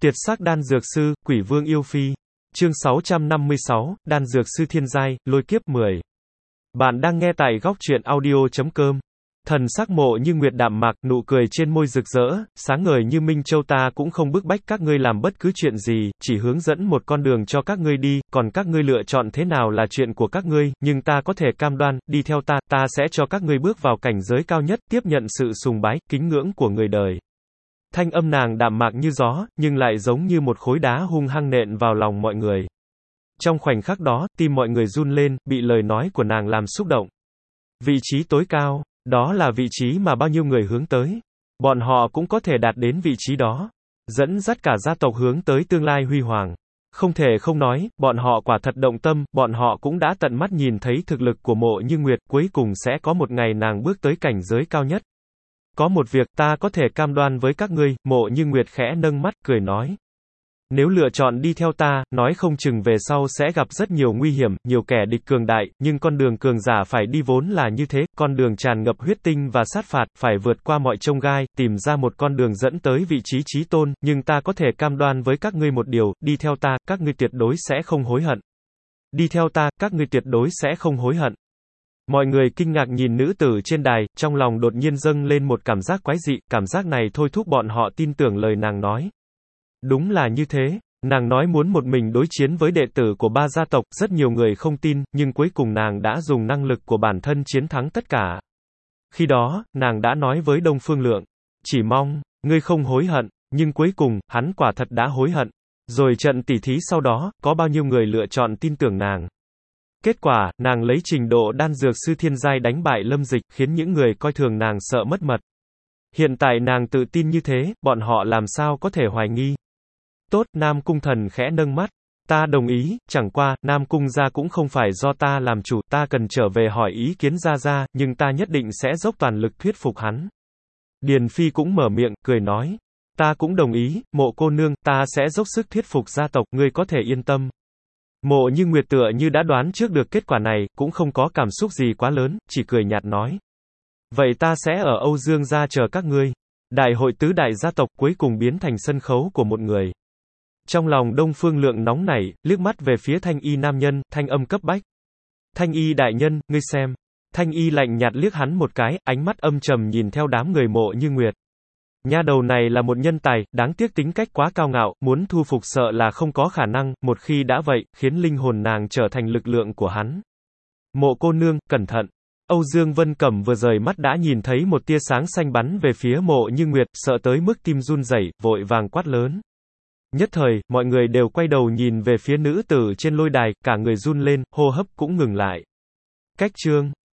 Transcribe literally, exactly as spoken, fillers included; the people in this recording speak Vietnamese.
Tiệt sắc đan dược sư, quỷ vương yêu phi. Chương sáu trăm năm mươi sáu, đan dược sư thiên giai, lôi kiếp mười. Bạn đang nghe tại góc truyện audio.com. Thần sắc Mộ Như Nguyệt đạm mạc, nụ cười trên môi rực rỡ, sáng ngời như minh châu. Ta cũng không bức bách các ngươi làm bất cứ chuyện gì, chỉ hướng dẫn một con đường cho các ngươi đi, còn các ngươi lựa chọn thế nào là chuyện của các ngươi, nhưng ta có thể cam đoan, đi theo ta, ta sẽ cho các ngươi bước vào cảnh giới cao nhất, tiếp nhận sự sùng bái, kính ngưỡng của người đời. Thanh âm nàng đạm mạc như gió, nhưng lại giống như một khối đá hung hăng nện vào lòng mọi người. Trong khoảnh khắc đó, tim mọi người run lên, bị lời nói của nàng làm xúc động. Vị trí tối cao, đó là vị trí mà bao nhiêu người hướng tới. Bọn họ cũng có thể đạt đến vị trí đó. Dẫn dắt cả gia tộc hướng tới tương lai huy hoàng. Không thể không nói, bọn họ quả thật động tâm, bọn họ cũng đã tận mắt nhìn thấy thực lực của Mộ Như Nguyệt, cuối cùng sẽ có một ngày nàng bước tới cảnh giới cao nhất. Có một việc, ta có thể cam đoan với các ngươi, Mộ Như Nguyệt khẽ nâng mắt, cười nói. Nếu lựa chọn đi theo ta, nói không chừng về sau sẽ gặp rất nhiều nguy hiểm, nhiều kẻ địch cường đại, nhưng con đường cường giả phải đi vốn là như thế, con đường tràn ngập huyết tinh và sát phạt, phải vượt qua mọi chông gai, tìm ra một con đường dẫn tới vị trí chí tôn, nhưng ta có thể cam đoan với các ngươi một điều, đi theo ta, các ngươi tuyệt đối sẽ không hối hận. Đi theo ta, các ngươi tuyệt đối sẽ không hối hận. Mọi người kinh ngạc nhìn nữ tử trên đài, trong lòng đột nhiên dâng lên một cảm giác quái dị, cảm giác này thôi thúc bọn họ tin tưởng lời nàng nói. Đúng là như thế, nàng nói muốn một mình đối chiến với đệ tử của ba gia tộc, rất nhiều người không tin, nhưng cuối cùng nàng đã dùng năng lực của bản thân chiến thắng tất cả. Khi đó, nàng đã nói với Đông Phương Lượng, chỉ mong, ngươi không hối hận, nhưng cuối cùng, hắn quả thật đã hối hận. Rồi trận tỉ thí sau đó, có bao nhiêu người lựa chọn tin tưởng nàng. Kết quả, nàng lấy trình độ đan dược sư thiên giai đánh bại Lâm Dịch, khiến những người coi thường nàng sợ mất mật. Hiện tại nàng tự tin như thế, bọn họ làm sao có thể hoài nghi. Tốt, Nam Cung Thần khẽ nâng mắt. Ta đồng ý, chẳng qua, Nam Cung gia cũng không phải do ta làm chủ, ta cần trở về hỏi ý kiến gia gia, nhưng ta nhất định sẽ dốc toàn lực thuyết phục hắn. Điền Phi cũng mở miệng, cười nói. Ta cũng đồng ý, Mộ cô nương, ta sẽ dốc sức thuyết phục gia tộc, ngươi có thể yên tâm. Mộ Như Nguyệt tựa như đã đoán trước được kết quả này, cũng không có cảm xúc gì quá lớn, chỉ cười nhạt nói. Vậy ta sẽ ở Âu Dương gia chờ các ngươi. Đại hội tứ đại gia tộc cuối cùng biến thành sân khấu của một người. Trong lòng Đông Phương Lượng nóng nảy, liếc mắt về phía Thanh Y nam nhân, thanh âm cấp bách. Thanh Y đại nhân, ngươi xem. Thanh Y lạnh nhạt liếc hắn một cái, ánh mắt âm trầm nhìn theo đám người Mộ Như Nguyệt. Nha đầu này là một nhân tài, đáng tiếc tính cách quá cao ngạo, muốn thu phục sợ là không có khả năng, một khi đã vậy, khiến linh hồn nàng trở thành lực lượng của hắn. Mộ cô nương, cẩn thận. Âu Dương Vân Cẩm vừa rời mắt đã nhìn thấy một tia sáng xanh bắn về phía Mộ Như Nguyệt, sợ tới mức tim run rẩy, vội vàng quát lớn. Nhất thời, mọi người đều quay đầu nhìn về phía nữ tử trên lôi đài, cả người run lên, hô hấp cũng ngừng lại. Cách chương